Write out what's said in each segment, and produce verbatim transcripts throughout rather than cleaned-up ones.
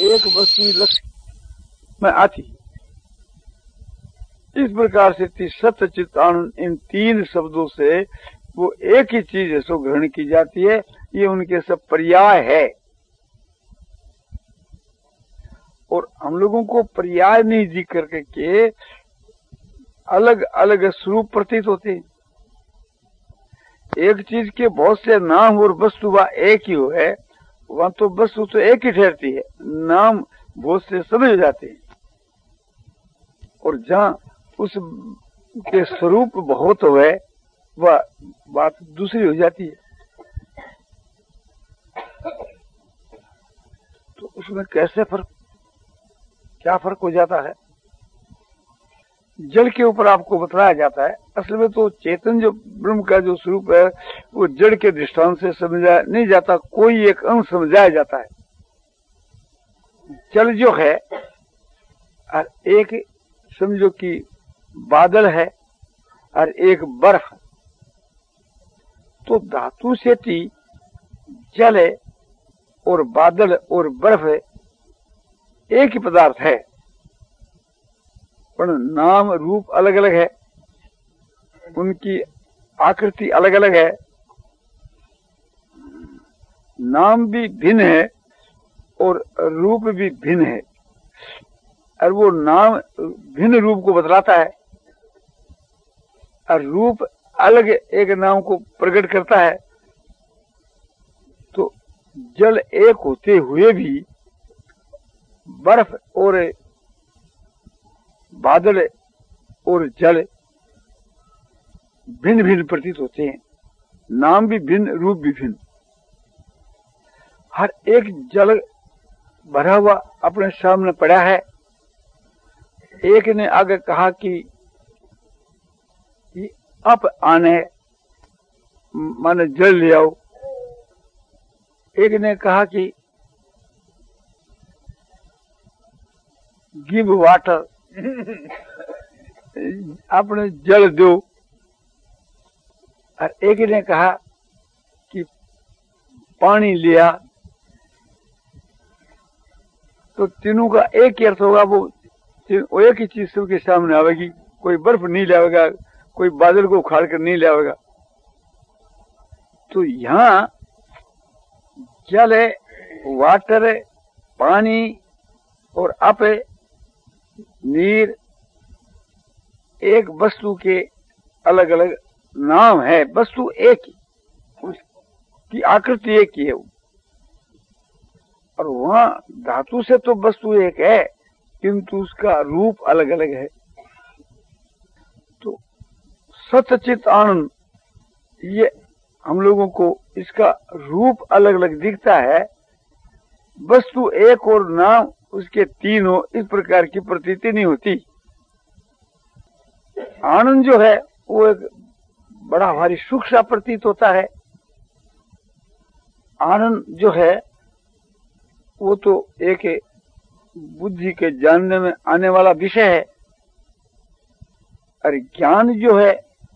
एक वस्तु लक्ष्य में आती। इस प्रकार से सत्य चित्त आनंद इन तीन शब्दों से वो एक ही चीज है सो ग्रहण की जाती है। ये उनके सब पर्याय है और हम लोगों को पर्याय नहीं जी करके के अलग अलग स्वरूप प्रतीत होते हैं। एक चीज के बहुत से नाम और वस्तु वह एक ही हो है, वहां तो वस्तु तो एक ही ठहरती है, नाम बहुत से समझ जाते हैं। और जहाँ उस के स्वरूप बहुत हो है वह बात दूसरी हो जाती है। तो उसमें कैसे फर्क, क्या फर्क हो जाता है? जल के ऊपर आपको बताया जाता है। असल में तो चेतन जो ब्रह्म का जो स्वरूप है वो जड़ के दृष्टांत से समझाया नहीं जाता, कोई एक अंश समझाया जाता है। जल जो है और एक समझो कि बादल है और एक बर्फ, तो धातु से टी जल है और बादल और बर्फ है एक ही पदार्थ है, पर नाम रूप अलग अलग है, उनकी आकृति अलग अलग है, नाम भी भिन्न है और रूप भी भिन्न है। और वो नाम भिन्न रूप को बतलाता है और रूप अलग एक नाम को प्रकट करता है। तो जल एक होते हुए भी बर्फ और बादल और जल भिन्न भिन्न प्रतीत होते हैं, नाम भी भिन्न, रूप भी भिन्न। हर एक जल भरा हुआ अपने सामने पड़ा है। एक ने आगे कहा कि अब आने माने जल ले आओ, एक ने कहा कि गिव वाटर आपने जल दो, और एक ने कहा कि पानी लिया। तो तीनों का एक ही अर्थ होगा, वो एक ही चीज सबके सामने आवेगी। कोई बर्फ नहीं लावेगा, कोई बादल को उखाड़ कर नहीं लावेगा। तो यहाँ जल है, वाटर है, पानी और अप है, नीर, एक वस्तु के अलग अलग नाम है, वस्तु एक ही, उसकी आकृति एक ही है। और वहां धातु से तो वस्तु एक है किंतु उसका रूप अलग अलग है। तो सच्चित आनंद ये हम लोगों को इसका रूप अलग अलग दिखता है, वस्तु एक और नाम उसके तीन हो, इस प्रकार की प्रतीति नहीं होती। आनंद जो है वो एक बड़ा भारी सुख सा प्रतीत होता है। आनंद जो है वो तो एक बुद्धि के जानने में आने वाला विषय है, और ज्ञान जो है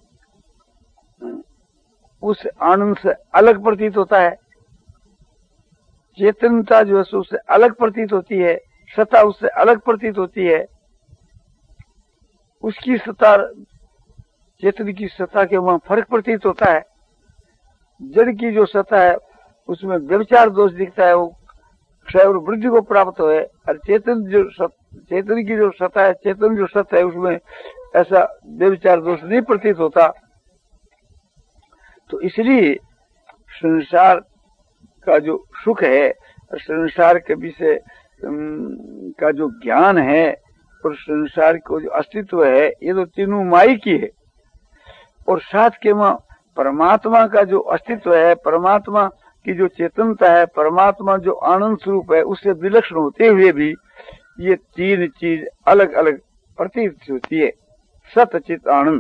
उस आनंद से अलग प्रतीत होता है। चेतनता जो है उससे अलग प्रतीत होती है, सत्ता उससे अलग प्रतीत होती है। उसकी सत्ता, चेतन की सत्ता के वहां फर्क प्रतीत होता है। जड़ की जो सत्ता है उसमें व्यभिचार दोष दिखता है, वो क्षय और वृद्धि को प्राप्त हो है। और चेतन जो चेतन की जो सत्ता है, चेतन जो सत्य है, उसमें ऐसा व्यभिचार दोष नहीं प्रतीत होता। तो इसलिए संसार का जो सुख है, संसार के विषय का जो ज्ञान है और संसार को जो अस्तित्व है, ये तो तीनों माई की है। और साथ के वहां परमात्मा का जो अस्तित्व है, परमात्मा की जो चेतनता है, परमात्मा जो आनंद स्वरूप है, उससे विलक्षण होते हुए भी ये तीन चीज अलग अलग प्रतीत होती है। सत चित आनंद,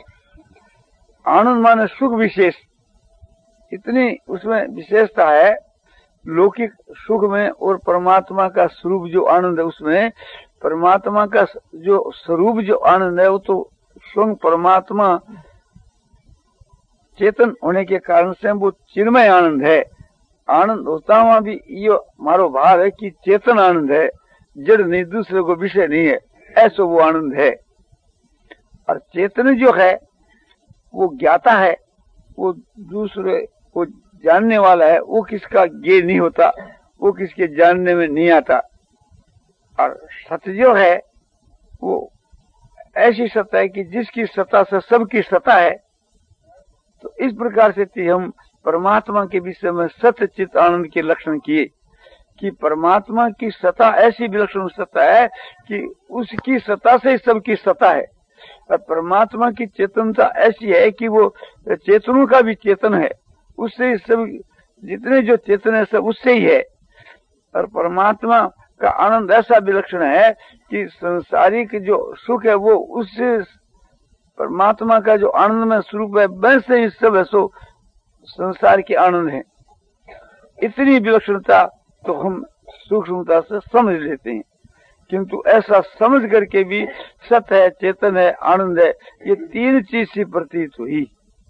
आनंद माने सुख विशेष, इतनी उसमें विशेषता है। लौकिक सुख में और परमात्मा का स्वरूप जो आनंद है, उसमें परमात्मा का जो स्वरूप जो आनंद है वो तो स्वयं परमात्मा चेतन होने के कारण से वो चिन्मय आनंद है। आनंद होता हुआ भी ये मारो भाव है कि चेतन आनंद है, जड़ नहीं, दूसरे को विषय नहीं है, ऐसा वो आनंद है। और चेतन जो है वो ज्ञाता है, वो दूसरे को जानने वाला है, वो किसका ज्ञेय नहीं होता, वो किसके जानने में नहीं आता। और सत्य जो है वो ऐसी सत्ता है कि जिसकी सत्ता से सबकी सत्ता है। तो इस प्रकार से हम परमात्मा के विषय में सत्य चित्त आनंद के लक्षण किए कि परमात्मा की सत्ता ऐसी विलक्षण सत्ता है कि उसकी सत्ता से सबकी सत्ता है। और परमात्मा की चेतनता ऐसी है कि वो चेतनों का भी चेतन है, उससे सब जितने जो चेतन है सब उससे ही है। और परमात्मा का आनंद ऐसा विलक्षण है कि संसारिक जो सुख है वो उससे परमात्मा का जो आनंदमय स्वरूप है वैसे ही सब है, सो संसार के आनंद है। इतनी विलक्षणता तो हम सूक्ष्मता से समझ लेते हैं, किंतु ऐसा समझ करके भी सत्य है, चेतन है, आनंद है, ये तीन चीज सी प्रतीत हुई,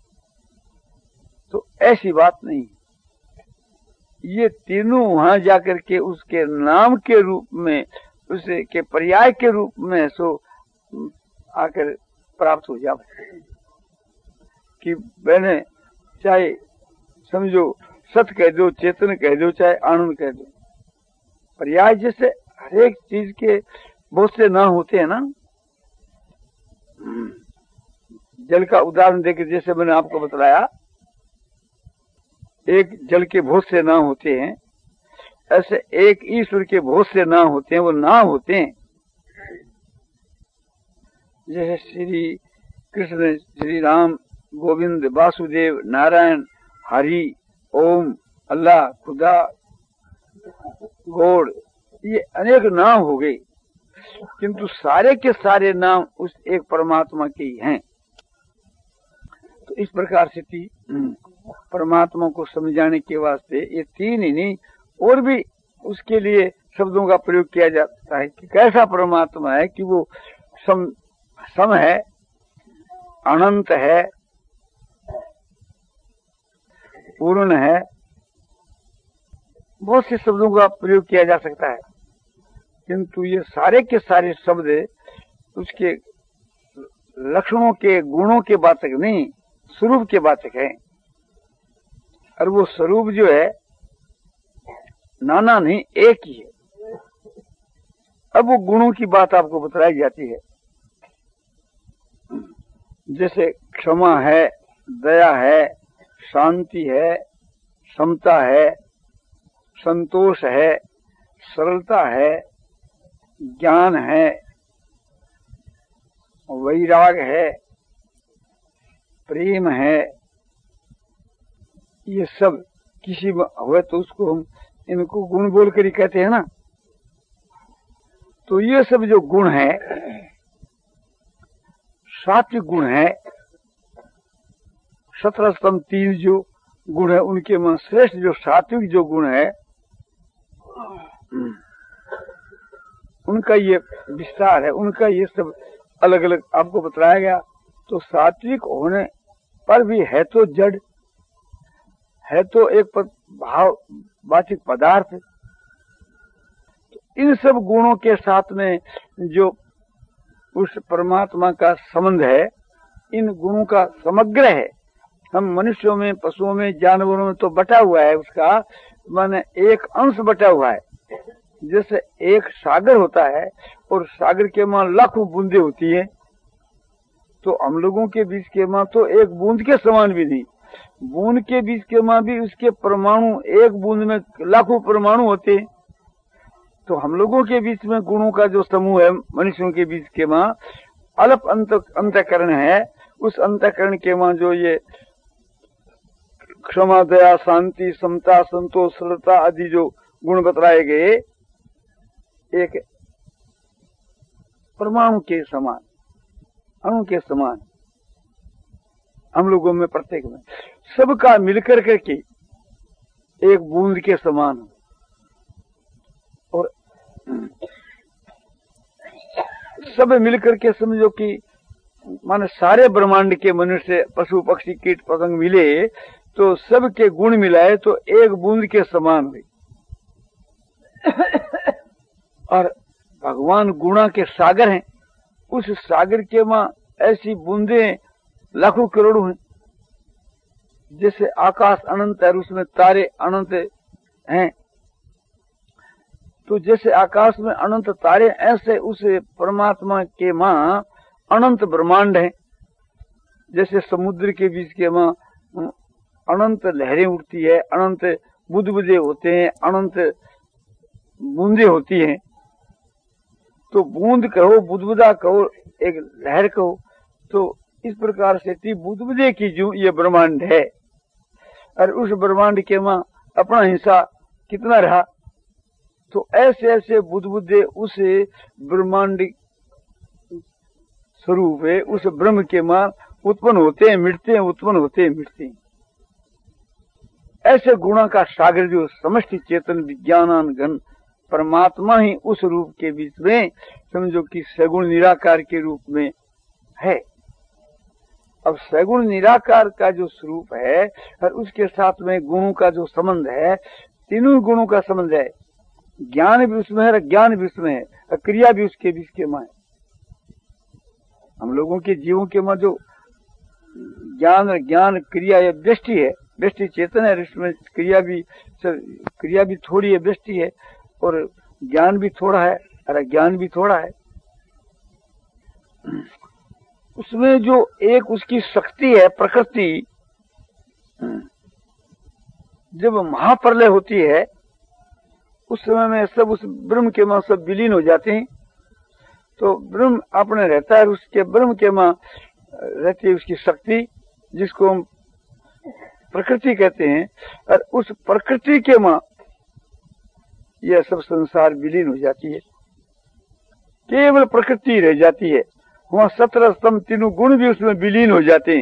तो ऐसी बात नहीं। ये तीनों वहां जाकर के उसके नाम के रूप में, उसे के पर्याय के रूप में सो आकर प्राप्त हो जाए कि मैंने चाहे समझो सत्य कह दो, चेतन कह दो, चाहे आनंद कह दो, पर्याय जैसे हर एक चीज के बहुत से नाम होते हैं ना। जल का उदाहरण देकर जैसे मैंने आपको बतलाया, एक जल के बहुत से नाम होते हैं, ऐसे एक ईश्वर के बहुत से नाम होते हैं, वो नाम होते हैं। जैसे श्री कृष्ण, श्री राम, गोविंद, वासुदेव, नारायण, हरि, ओम, अल्लाह, खुदा, गॉड, ये अनेक नाम हो गए, किंतु सारे के सारे नाम उस एक परमात्मा के ही हैं। तो इस प्रकार से थी परमात्मा को समझाने के वास्ते ये तीन ही नहीं और भी उसके लिए शब्दों का प्रयोग किया जाता है कि कैसा परमात्मा है कि वो सम सम है, अनंत है, पूर्ण है। बहुत से शब्दों का प्रयोग किया जा सकता है, किंतु ये सारे के सारे शब्द उसके लक्षणों के, गुणों के बातक नहीं, स्वरूप के बातक है। और वो स्वरूप जो है नाना नहीं, एक ही है। अब वो गुणों की बात आपको बताई जाती है, जैसे क्षमा है, दया है, शांति है, समता है, संतोष है, सरलता है, ज्ञान है, वैराग है, प्रेम है। ये सब किसी में हुए तो उसको हम इनको गुण बोल कर ही कहते हैं ना। तो ये सब जो गुण है, सात्विक गुण है, सत्रह स्तंभ तीन जो गुण है उनके में श्रेष्ठ जो सात्विक जो गुण है उनका ये विस्तार है, उनका ये सब अलग अलग आपको बताया गया। तो सात्विक होने पर भी है तो जड़, है तो एक भाव वाचिक पदार्थ। तो इन सब गुणों के साथ में जो उस परमात्मा का संबंध है, इन गुणों का समग्र है। हम मनुष्यों में, पशुओं में, जानवरों में तो बटा हुआ है, उसका माने एक अंश बटा हुआ है। जैसे एक सागर होता है और सागर के मां लाखों बूंदे होती है, तो हम लोगों के बीच के मां तो एक बूंद के समान भी नहीं, बूंद के बीच के मां भी उसके परमाणु, एक बूंद में लाखों परमाणु होते हैं। तो हम लोगों के बीच में गुणों का जो समूह है, मनुष्यों के बीच के मां अल्प अंत अंतःकरण है, उस अंतःकरण के मां जो ये क्षमा, दया, शांति, समता, संतोष, सरलता आदि जो गुण बतलाए गए, एक परमाणु के समान, अणु के समान हम लोगों में, प्रत्येक में सबका मिलकर करके एक बूंद के समान हो। और सब मिलकर के समझो कि माने सारे ब्रह्मांड के मनुष्य, पशु, पक्षी, कीट, पतंग मिले तो सबके गुण मिलाए तो एक बूंद के समान हुई। और भगवान गुणा के सागर हैं, उस सागर के मां ऐसी बूंदे लाखों करोड़ों हैं। जैसे आकाश अनंत है, उसमें तारे अनंत हैं, तो जैसे आकाश में अनंत तारे, ऐसे उस परमात्मा के मां अनंत ब्रह्मांड है। जैसे समुद्र के बीच के मां अनंत लहरें उठती है, अनंत बुदबुदे होते हैं, अनंत बूंदे होती हैं। तो बूंद कहो, बुदबुदा कहो, एक लहर कहो, तो इस प्रकार से ती बुदबुदे की जो ये ब्रह्मांड है। और उस ब्रह्मांड के मां अपना हिस्सा कितना रहा, तो ऐसे ऐसे बुदबुदे उस ब्रह्मांड स्वरूप है, उस ब्रह्म के मां उत्पन्न होते हैं, मिटते हैं, उत्पन्न होते हैं, मिटते हैं। ऐसे गुणों का सागर जो समष्टि चेतन विज्ञान घन परमात्मा ही उस रूप के बीच में समझो कि सगुण निराकार के रूप में है। अब सगुण निराकार का जो स्वरूप है और उसके साथ में गुणों का जो संबंध है, तीनों गुणों का संबंध है। ज्ञान भी उसमें है, ज्ञान भी उसमें है, और क्रिया भी उसके बीच के मां है। हम लोगों के जीवों के मां जो ज्ञान और ज्ञान क्रिया या व्यष्टि है, व्यष्टि चेतन है, इसमें क्रिया भी क्रिया भी थोड़ी है, व्यष्टि है, और ज्ञान भी थोड़ा है और अज्ञान भी थोड़ा है। उसमें जो एक उसकी शक्ति है, प्रकृति, जब महाप्रलय होती है उस समय में सब उस ब्रह्म के मां सब विलीन हो जाते हैं। तो ब्रह्म अपने रहता है, उसके ब्रह्म के मां रहती है उसकी शक्ति, जिसको हम प्रकृति कहते हैं। और उस प्रकृति के मां यह सब संसार विलीन हो जाती है, केवल प्रकृति रह जाती है। वहां सत्रह स्तंभ तीनों गुण भी उसमें विलीन हो जाते हैं।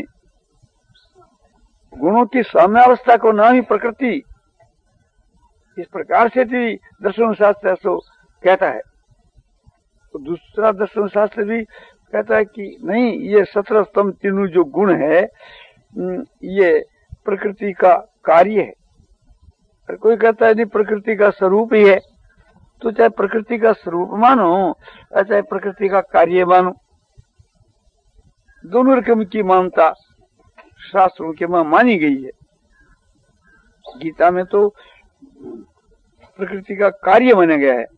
गुणों की साम्यावस्था को नाम ही प्रकृति। इस प्रकार से भी दर्शन शास्त्र ऐसो कहता है। तो दूसरा दर्शन शास्त्र भी कहता है कि नहीं, ये सत्रह स्तंभ तीनों जो गुण है ये प्रकृति का कार्य है। और कोई कहता है नहीं, प्रकृति का स्वरूप ही है। तो चाहे प्रकृति का स्वरूप मानो और चाहे प्रकृति का कार्य मानो, दोनों रकम की मान्यता शास्त्रों के मां मानी गई है। गीता में तो प्रकृति का कार्य माना गया है।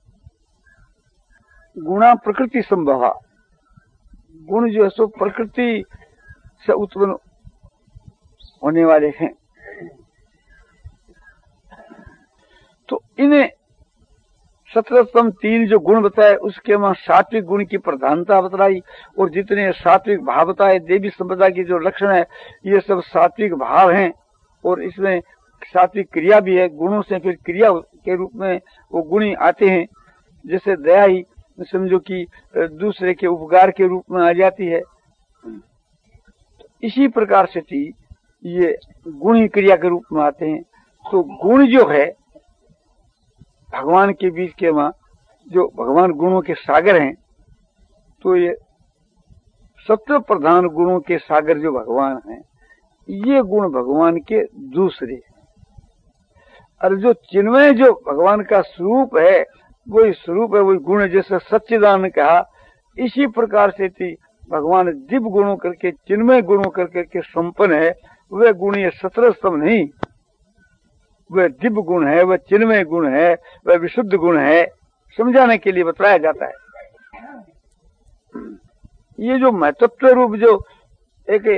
गुणा प्रकृति संभवा, गुण जो है सो प्रकृति से उत्पन्न होने वाले हैं। तो इन्हें सत्रह स्तंभ तीन जो गुण बताए, उसके मां सात्विक गुण की प्रधानता बतलाई। और जितने सात्विक भाव बताए, देवी संपदा की जो लक्षण है, ये सब सात्विक भाव हैं। और इसमें सात्विक क्रिया भी है। गुणों से फिर क्रिया के रूप में वो गुण आते हैं। जैसे दया ही समझो कि दूसरे के उपकार के रूप में आ जाती है। तो इसी प्रकार से थी ये गुण ही क्रिया के रूप में आते हैं। तो गुण जो है भगवान के बीच के मां, जो भगवान गुणों के सागर हैं, तो ये सत्व प्रधान गुणों के सागर जो भगवान हैं, ये गुण भगवान के दूसरे। और जो चिन्मय जो भगवान का स्वरूप है, वही स्वरूप है, वही गुण। जैसे सच्चिदानंद कहा, इसी प्रकार से थी भगवान दिव्य गुणों करके, चिन्मय गुणों करके के संपन्न है। वह गुण ये सत्रह स्तंभ नहीं, वह दिव्य गुण है, वह चिन्मय गुण है, वह विशुद्ध गुण है। समझाने के लिए बताया जाता है। ये जो महत्व रूप जो एक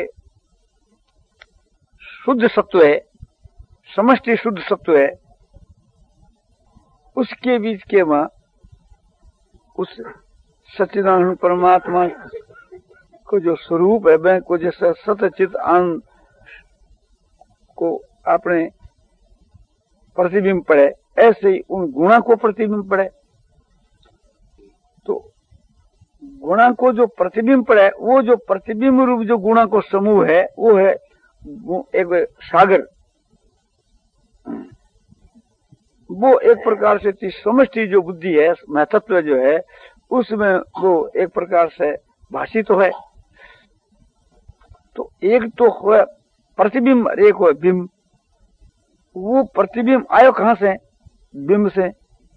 शुद्ध सत्व है, समष्टि शुद्ध सत्व है, उसके बीच के मां उस सच्चिदानंद परमात्मा को जो स्वरूप है, वह को जैसा सतचित आनंद को अपने प्रतिबिंब पड़े, ऐसे ही उन गुणा को प्रतिबिंब पड़े। तो गुणा को जो प्रतिबिंब पड़े, वो जो प्रतिबिंब रूप जो गुणा को समूह है, वो है एक सागर। वो एक प्रकार से समष्टि जो बुद्धि है, महत्व जो है, उसमें वो एक प्रकार से भाषित तो है। तो एक तो है प्रतिबिंब, एक है बिंब। वो प्रतिबिंब आयो कहां से? बिंब से।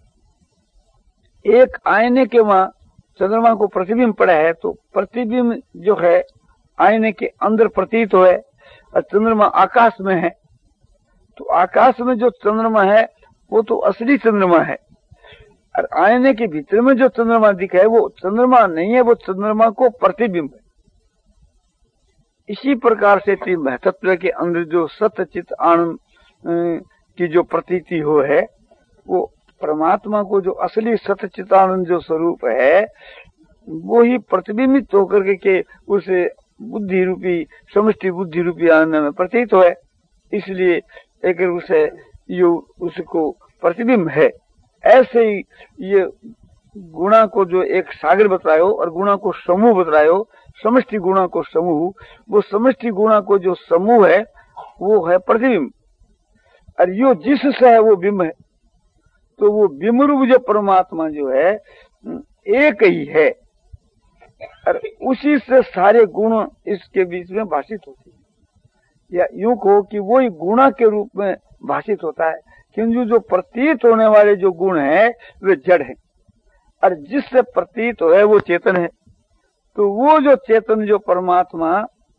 एक आईने के वहां चंद्रमा को प्रतिबिंब पड़ा है, तो प्रतिबिंब जो है आईने के अंदर प्रतीत हो है, और चंद्रमा आकाश में है, तो आकाश में जो चंद्रमा है वो तो असली चंद्रमा है, और आईने के भीतर में जो चंद्रमा दिखा है वो चंद्रमा नहीं है, वो चंद्रमा को प्रतिबिंब है। इसी प्रकार से महतत्व के अंदर जो सत्य चित आनंद की जो प्रतीति हो है, वो परमात्मा को जो असली सत्य चितानंद जो स्वरूप है वो ही प्रतिबिंबित होकर के, के उस बुद्धि रूपी समष्टि बुद्धि रूपी आनंद में प्रतीत हो है। इसलिए एक उसे यो उसको प्रतिबिंब है। ऐसे ही ये गुणा को जो एक सागर बतायो और गुणा को समूह बतायो, समष्टि गुणा को समूह, वो समष्टि गुणा को जो समूह है वो है प्रतिबिंब, और यो जिससे है वो बिंब है। तो वो बिंब रूप जो परमात्मा जो है एक ही है, और उसी से सारे गुण इसके बीच में भाषित होते हैं, या यूं कहो कि वो ही गुणा के रूप में भाषित होता है। किंतु जो प्रतीत होने वाले जो गुण है वे जड़ है, और जिससे प्रतीत हो है वो चेतन है। तो वो जो चेतन जो परमात्मा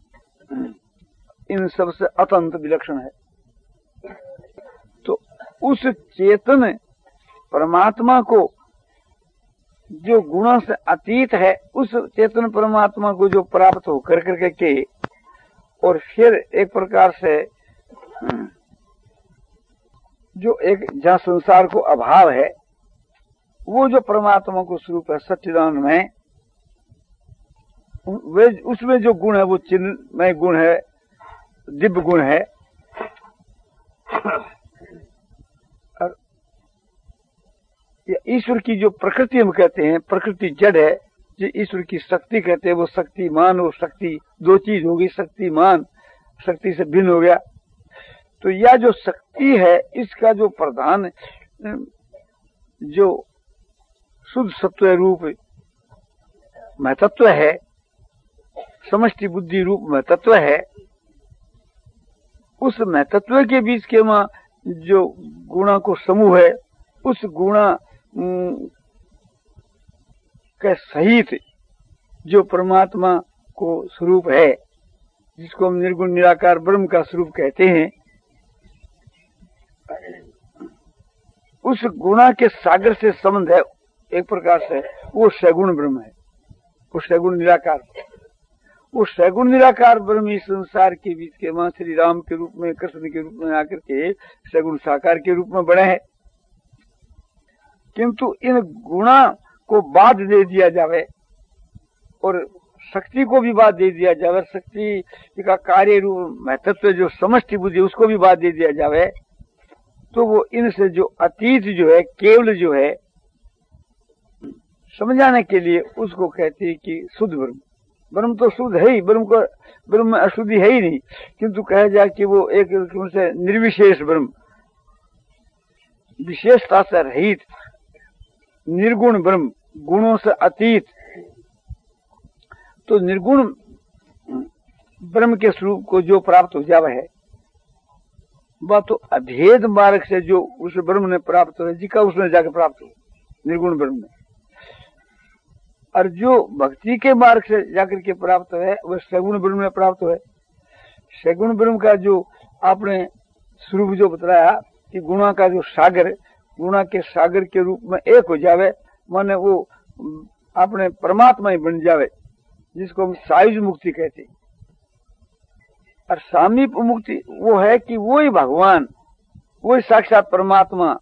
इन सब से अत्यंत विलक्षण है। तो उस चेतन परमात्मा को जो गुणों से अतीत है, उस चेतन परमात्मा को जो प्राप्त हो कर करके के, और फिर एक प्रकार से जो एक जहाँ संसार को अभाव है, वो जो परमात्मा को स्वरूप है सच्चिदानंद में, वे उसमें जो गुण है वो चिन्मय गुण है, दिव्य गुण है। और ईश्वर की जो प्रकृति हम कहते हैं, प्रकृति जड़ है, जो ईश्वर की शक्ति कहते हैं, वो शक्तिमान और शक्ति दो चीज होगी। शक्तिमान शक्ति से भिन्न हो गया। तो यह जो शक्ति है इसका जो प्रधान जो शुद्ध सत्व रूप महतत्व है, समष्टि बुद्धि रूप महतत्व है, उस महतत्व के बीच के वहां जो गुणा को समूह है, उस गुणा के सहित जो परमात्मा को स्वरूप है, जिसको हम निर्गुण निराकार ब्रह्म का स्वरूप कहते हैं, उस गुणा के सागर से संबंध है एक प्रकार से, वो सगुण ब्रह्म है, वो सगुण निराकार। वो सगुण निराकार ब्रह्म इस संसार के बीच के वहां श्री राम के रूप में, कृष्ण के रूप में आकर के सगुण साकार के रूप में बने हैं। किंतु इन गुणा को बाद दे दिया जावे और शक्ति को भी बाद दे दिया जावे, शक्ति का कार्य रूप महत्व जो समष्टि बुद्धि उसको भी बाद दे दिया जावे, तो वो इनसे जो अतीत जो है, केवल जो है, समझाने के लिए उसको कहते हैं कि शुद्ध ब्रह्म। ब्रह्म तो शुद्ध है ही, ब्रह्म को ब्रह्म में अशुद्धि है ही नहीं, किंतु कहा जाए कि वो एक से निर्विशेष ब्रह्म, विशेषता से रहित निर्गुण ब्रह्म, गुणों से अतीत। तो निर्गुण ब्रह्म के स्वरूप को जो प्राप्त हो जावे है, वह तो अभेद मार्ग से जो उस ब्रह्म ने प्राप्त हो, जिका उसने जाकर प्राप्त हो निर्गुण ब्रह्म में। और जो भक्ति के मार्ग से जाकर के प्राप्त है वह सगुण ब्रह्म में प्राप्त है। सगुण ब्रह्म का जो आपने स्वरूप जो बताया कि गुणा का जो सागर, गुणा के सागर के रूप में एक हो जावे, माने वो अपने परमात्मा ही बन जावे, जिसको हम सायुज मुक्ति कहते हैं। और सामीप मुक्ति वो है कि वो ही भगवान, वो ही साक्षात परमात्मा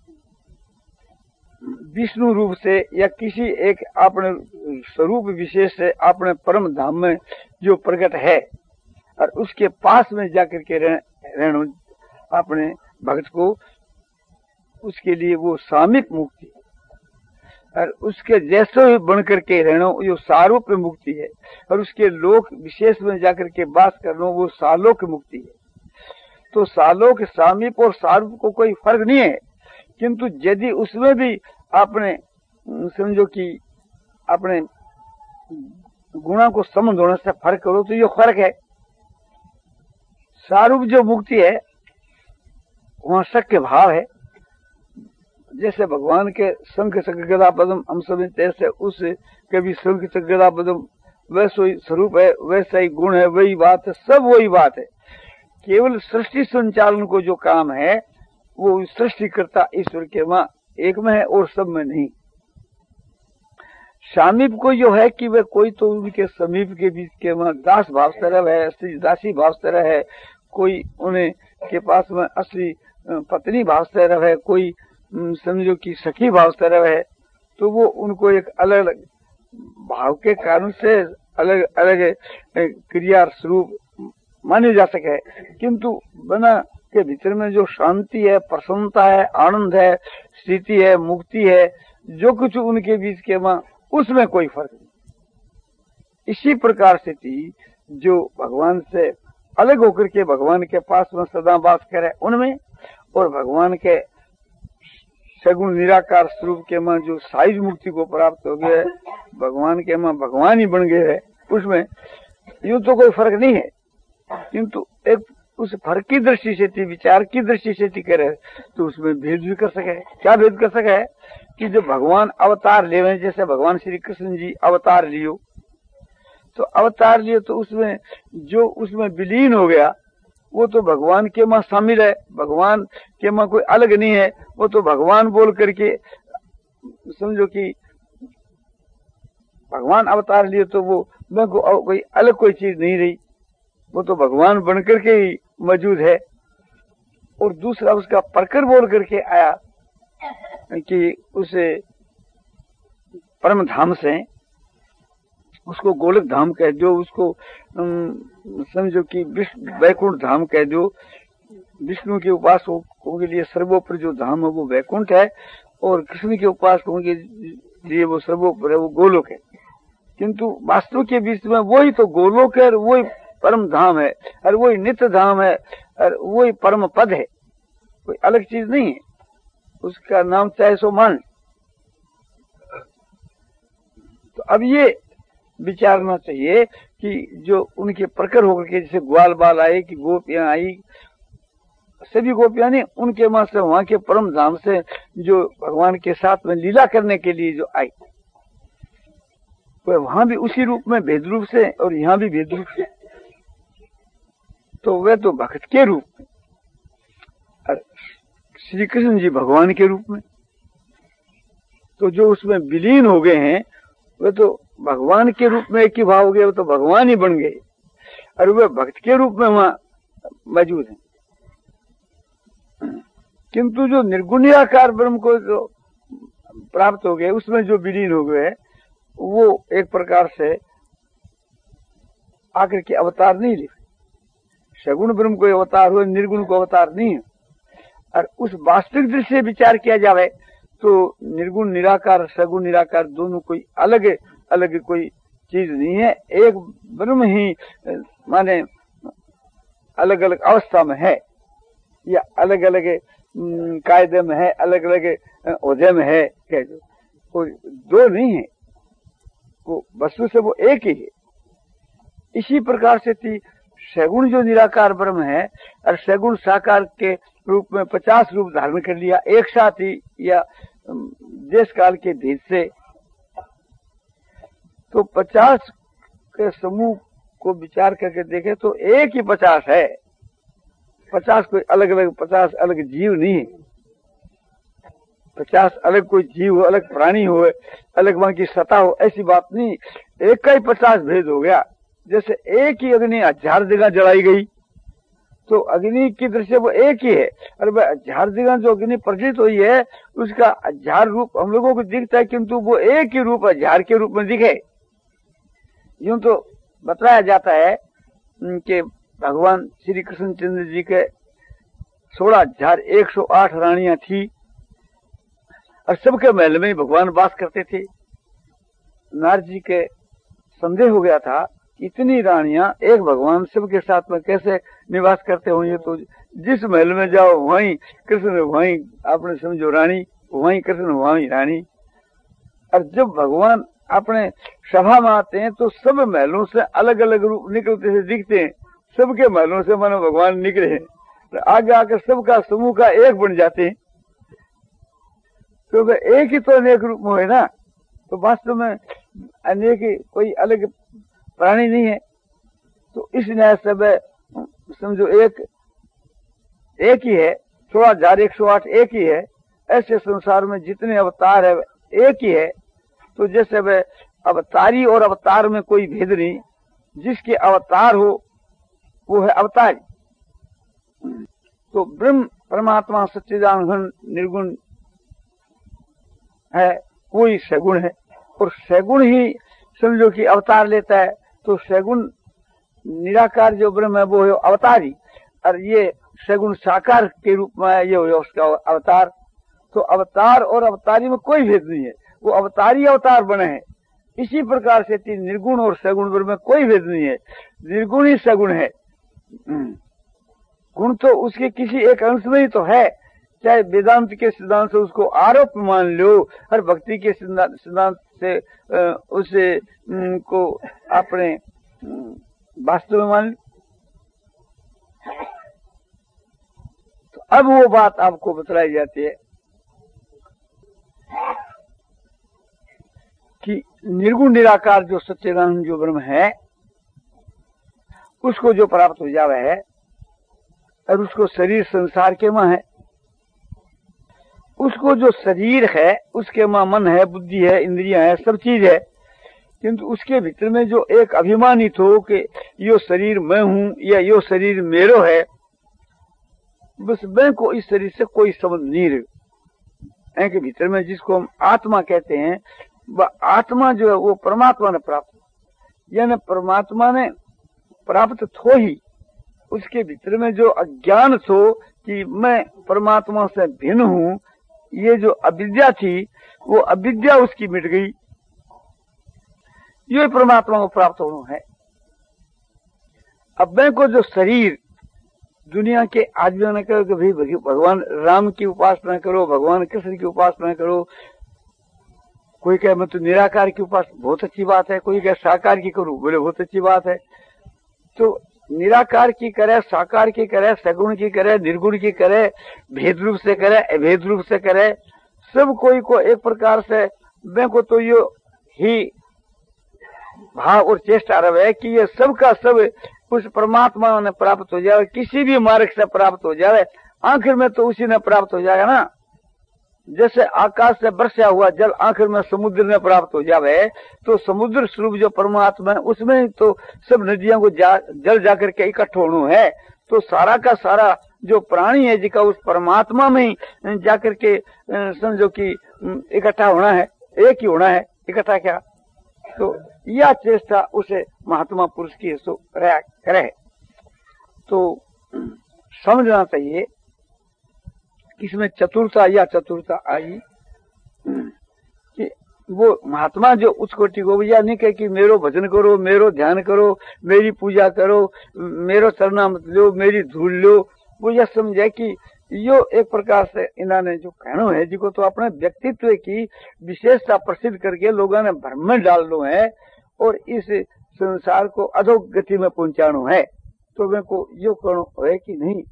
विष्णु रूप से या किसी एक अपने स्वरूप विशेष से अपने परम धाम में जो प्रकट है, और उसके पास में जाकर के रहना अपने भक्त को, उसके लिए वो सामीप मुक्ति, और उसके जैसे ही बन करके रहना जो सारूप मुक्ति है, और उसके लोक विशेष में जाकर के बास करना वो सालोक मुक्ति है। तो सालोक, सामीप और सारूप को कोई फर्क नहीं है, किंतु यदि उसमें भी आपने समझो कि अपने गुणा को संबंध होने से फर्क करो तो ये फर्क है। सारूप जो मुक्ति है वहां शक्य भाव है। जैसे भगवान के शंख चक्र गदा पद्म हम सब तैसे उस के भी शंख चक्र गदा पद्म वैसा ही स्वरूप है, वैसा ही गुण है, वही बात है, सब वही बात है। केवल सृष्टि संचालन को जो काम है वो सृष्टिकर्ता ईश्वर के वहां एक में है और सब में नहीं। सामीप को जो है कि वह कोई तो उनके समीप के बीच के वहां दास भाव से रह है, दासी भाव से रह है, कोई उन्हें के पास में असली पत्नी भाव से रह है, कोई समझो कि सखी भाव से रह है, तो वो उनको एक अलग अलग भाव के कारण से अलग अलग क्रिया स्वरूप माने जा सके। किंतु बना के भीतर में जो शांति है, प्रसन्नता है, आनंद है, स्थिति है, मुक्ति है, जो कुछ उनके बीच के वहां उसमें कोई फर्क नहीं। इसी प्रकार से थी जो भगवान से अलग होकर के भगवान के पास में सदा वास करे उनमें, और भगवान के सगुण निराकार स्वरूप के मां जो साइज मुक्ति को प्राप्त हो गया है, भगवान के मां भगवान ही बन गए है, उसमें यूं तो कोई फर्क नहीं है। किंतु एक उस फर्क की दृष्टि से थी, विचार की दृष्टि से थी करे तो उसमें भेद भी कर सके। क्या भेद कर सके कि जब भगवान अवतार ले, जैसे भगवान श्री कृष्ण जी अवतार लियो, तो अवतार लियो तो उसमें जो उसमें विलीन हो गया वो तो भगवान के मां शामिल है, भगवान के मां कोई अलग नहीं है। वो तो भगवान बोल करके समझो कि भगवान अवतार लिए तो वो मैं को, कोई अलग कोई चीज नहीं रही, वो तो भगवान बनकर के ही मौजूद है। और दूसरा उसका प्रकर बोल करके आया कि उसे परम धाम से उसको गोलक धाम कह दो, उसको समझो कि विष्णु वैकुंठ धाम कह दो। विष्णु के उपासकों के लिए सर्वोपरि जो धाम है वो वैकुंठ है, और कृष्ण के उपासकों के लिए वो सर्वोपरि वो गोलोक है। किंतु वास्तव के बीच में वही तो गोलोक है, और वही परम धाम है, और वही नित्य धाम है, और वही परम पद है, कोई अलग चीज नहीं है। उसका नाम चाहे सो मान। तो अब ये विचारना चाहिए कि जो उनके प्रकर होकर के जैसे ग्वाल बाल आए कि गोपियां आई, सभी गोपियां नहीं, उनके मां से वहां के परम धाम से जो भगवान के साथ में लीला करने के लिए जो आई, वह वहां भी उसी रूप में भेद रूप से और यहाँ भी भेद रूप से, तो वह तो भक्त के रूप में और श्री कृष्ण जी भगवान के रूप में। तो जो उसमें विलीन हो गए हैं वे तो भगवान के रूप में एक ही भाव हो गए, वो तो भगवान ही बन गए, और वे भक्त के रूप में वहां मौजूद हैं। किंतु जो निर्गुण निराकार ब्रह्म को जो प्राप्त हो गए, उसमें जो विलीन हो गए, वो एक प्रकार से आकर के अवतार नहीं ले। सगुण ब्रह्म को अवतार हो, निर्गुण को अवतार नहीं है। और उस वास्तविक दृष्टि से विचार किया जाए तो निर्गुण निराकार सगुण निराकार दोनों कोई अलग अलग कोई चीज नहीं है, एक ब्रह्म ही माने अलग अलग अवस्था में है, या अलग अलग कायदे में है, अलग अलग ओहदे में है, कह दो, कोई दो नहीं है, वो वस्तु से वो एक ही है। इसी प्रकार से थी सगुण जो निराकार ब्रह्म है, और सगुण साकार के रूप में पचास रूप धारण कर लिया एक साथ ही, या देश काल के भेद से, तो पचास के समूह को विचार करके देखे तो एक ही पचास है। पचास कोई अलग अलग पचास अलग जीव नहीं है, पचास अलग कोई जीव हो, अलग प्राणी हो, अलग वहां की सत्ता हो, ऐसी बात नहीं। एक का ही पचास भेद हो गया। जैसे एक ही अग्नि हजार जगह जलाई गई तो अग्नि की दृष्टि वो एक ही है, और वह हजार जगह जो अग्नि प्रज्वलित हुई है उसका हजार रूप हम लोगों को दिखता है, किंतु वो एक ही रूप हजार के रूप में दिखे। यूं तो बताया जाता है कि भगवान श्री कृष्ण चंद्र जी के सोलह हजार एक सौ आठ रानियां थी, और सबके महल में भगवान वास करते थे। नारद जी के संदेह हो गया था इतनी रानियां एक भगवान सबके साथ में कैसे निवास करते होंगे, तो जिस महल में जाओ वहीं कृष्ण वहीं आपने समझो रानी, वहीं कृष्ण वहीं रानी। और जब भगवान अपने सभा में आते हैं तो सब महलों से अलग अलग रूप निकलते से दिखते हैं, सबके महलों से मानो भगवान निकले हैं, आगे आकर सबका समूह का एक बन जाते हैं, क्योंकि तो एक ही तो अनेक रूप में है ना। तो वास्तव में अनेक कोई अलग प्राणी नहीं है। तो इस न्याय सब समझो एक एक ही है, सोलह हजार एक सौ आठ एक ही है। ऐसे संसार में जितने अवतार है एक ही है। तो जैसे वह अवतारी और अवतार में कोई भेद नहीं, जिसके अवतार हो वो है अवतारी। तो ब्रह्म परमात्मा सच्चिदानंद निर्गुण है, कोई सगुण है, और सगुण ही समझो कि अवतार लेता है। तो सगुण निराकार जो ब्रह्म है वो है अवतारी, और ये सगुण साकार के रूप में ये हो उसका अवतार। तो अवतार और अवतारी में कोई भेद नहीं है, वो अवतारी अवतार बने हैं। इसी प्रकार से तीन निर्गुण और सगुण ब्रह्म में कोई भेद नहीं है, निर्गुण ही सगुण है। गुण तो उसके किसी एक अंश में ही तो है, चाहे वेदांत के सिद्धांत से उसको आरोप मान लो, हर भक्ति के सिद्धांत से उसे को अपने वास्तव में मान लो। तो अब वो बात आपको बतलाई जाती है कि निर्गुण निराकार जो सच्चिदानंद जो ब्रह्म है, उसको जो प्राप्त हो जावे है, और उसको शरीर संसार के मां है, उसको जो शरीर है उसके मां मन है, बुद्धि है, इंद्रियां है, सब चीज है। किंतु उसके भीतर में जो एक अभिमानित हो कि यो शरीर मैं हूं या यो शरीर मेरो है, बस मैं को इस शरीर से कोई संबंध नहीं रहे। के भीतर में जिसको हम आत्मा कहते हैं, वह आत्मा जो है वो परमात्मा ने प्राप्त, यानी परमात्मा ने प्राप्त थो ही, उसके भीतर में जो अज्ञान थो कि मैं परमात्मा से भिन्न हूं, ये जो अविद्या थी वो अविद्या उसकी मिट गई। ये परमात्मा को प्राप्त होना है। अब मैं को जो शरीर दुनिया के आदमियों ने कहो कि भाई भगवान राम की उपासना करो, भगवान कृष्ण की उपासना करो, कोई कहे मैं तो निराकार की उपासना, बहुत अच्छी बात है। कोई कहे साकार की करूं, बोले बहुत अच्छी बात है। तो निराकार की करे, साकार की करे, सगुण की करे, निर्गुण की करे, भेद रूप से करे, अभेद रूप से करे, सब कोई को एक प्रकार से मैं को तो यो ही भाव और चेष्टा रहे कि ये सबका सब उस परमात्मा ने प्राप्त हो जाए, किसी भी मार्ग से प्राप्त हो जाए, आखिर में तो उसी ने प्राप्त हो जाएगा ना। जैसे आकाश से बरसा हुआ जल आखिर में समुद्र में प्राप्त हो जावे, तो समुद्र स्वरूप जो परमात्मा है उसमें तो सब नदियों को जा, जल जाकर के इकट्ठा होना है। तो सारा का सारा जो प्राणी है जिसका उस परमात्मा में ही जाकर के समझो कि इकट्ठा होना है, एक ही होना है, इकट्ठा क्या। तो यह चेष्टा उसे महात्मा पुरुष की सो करे। तो समझना चाहिए इसमें चतुरता या चतुरता आई कि वो महात्मा जो उस कोटि को या नहीं कहे कि मेरो भजन करो, मेरो ध्यान करो, मेरी पूजा करो, मेरो चरणामृत लो, मेरी धूल लो। वो यह समझे कि यो एक प्रकार से इन्होंने जो कहना है जिको तो अपने व्यक्तित्व की विशेषता प्रसिद्ध करके लोगों ने भ्रम में डालना है और इस संसार को अधोगति में पहुंचाना है। तो मेरे को यो कहना है कि नहीं,